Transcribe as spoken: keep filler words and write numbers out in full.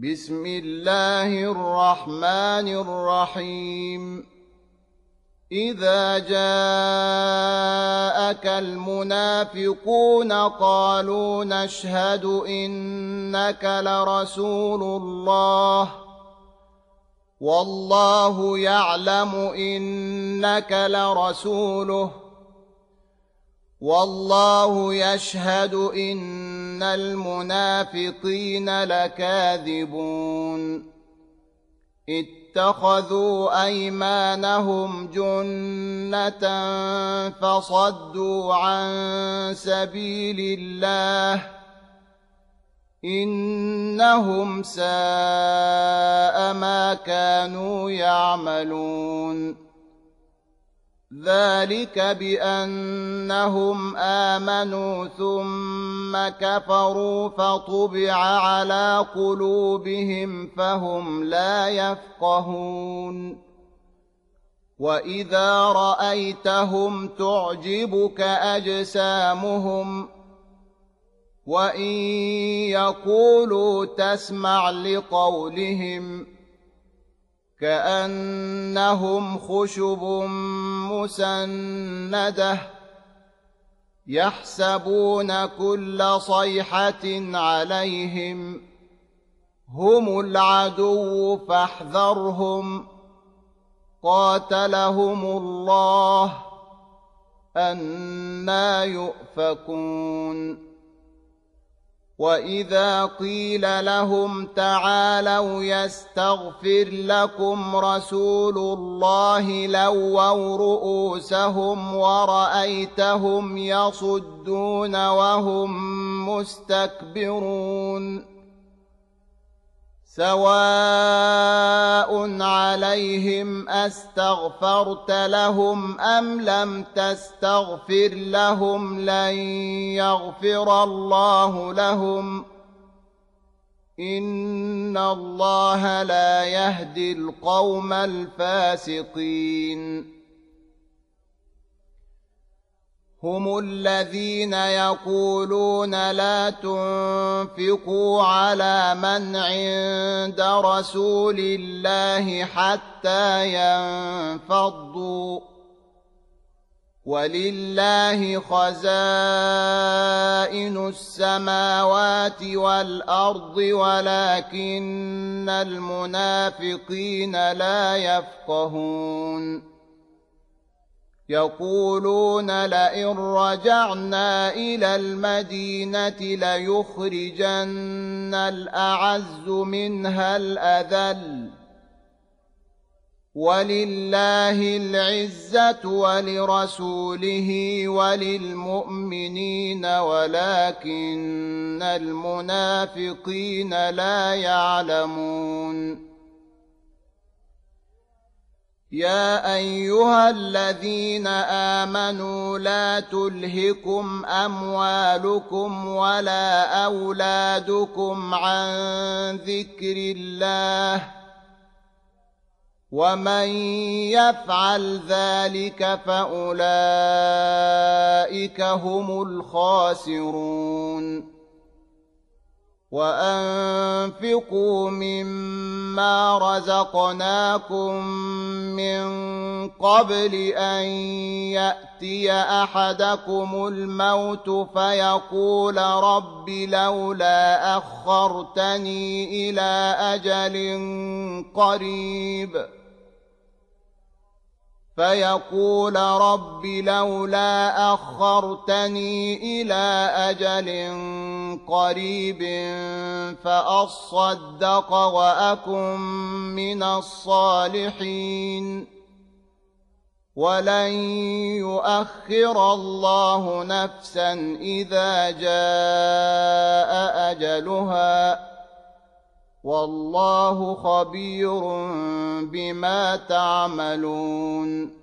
بسم الله الرحمن الرحيم إذا جاءك المنافقون قالوا نشهد إنك لرسول الله والله يعلم إنك لرسوله والله يشهد إن المنافقين لكاذبون اتخذوا أيمانهم جنة فصدوا عن سبيل الله إنهم ساء ما كانوا يعملون ذلك بأنهم آمنوا ثم كفروا فطبع على قلوبهم فهم لا يفقهون وإذا رأيتهم تعجبك أجسامهم وإن يقولوا تسمع لقولهم كأنهم خشب مسندة يحسبون كل صيحة عليهم هم العدو فاحذرهم قاتلهم الله أنى يؤفكون وإذا قيل لهم تعالوا يستغفر لكم رسول الله لووا رؤوسهم ورأيتهم يصدون وهم مستكبرون سواء عليهم أستغفرت لهم أم لم تستغفر لهم لن يغفر الله لهم إن الله لا يهدي القوم الفاسقين هم الذين يقولون لا تنفقوا على من عند رسول الله حتى ينفضوا ولله خزائن السماوات والأرض ولكن المنافقين لا يفقهون يقولون لئن رجعنا إلى المدينة ليخرجن الأعز منها الأذل ولله العزة ولرسوله وللمؤمنين ولكن المنافقين لا يعلمون يا أيها الذين آمنوا لا تلهكم أموالكم ولا أولادكم عن ذكر الله ومن يفعل ذلك فأولئك هم الخاسرون وأنفقوا مما رزقناكم من قبل أن يأتي أحدكم الموت فيقول رب لولا أخرتني إلى أجل قريب فيقول رب لولا أخرتني إلى أجل قريب فأصدق وأكن من الصالحين ولن يؤخر الله نفسا إذا جاء أجلها والله خبير بما تعملون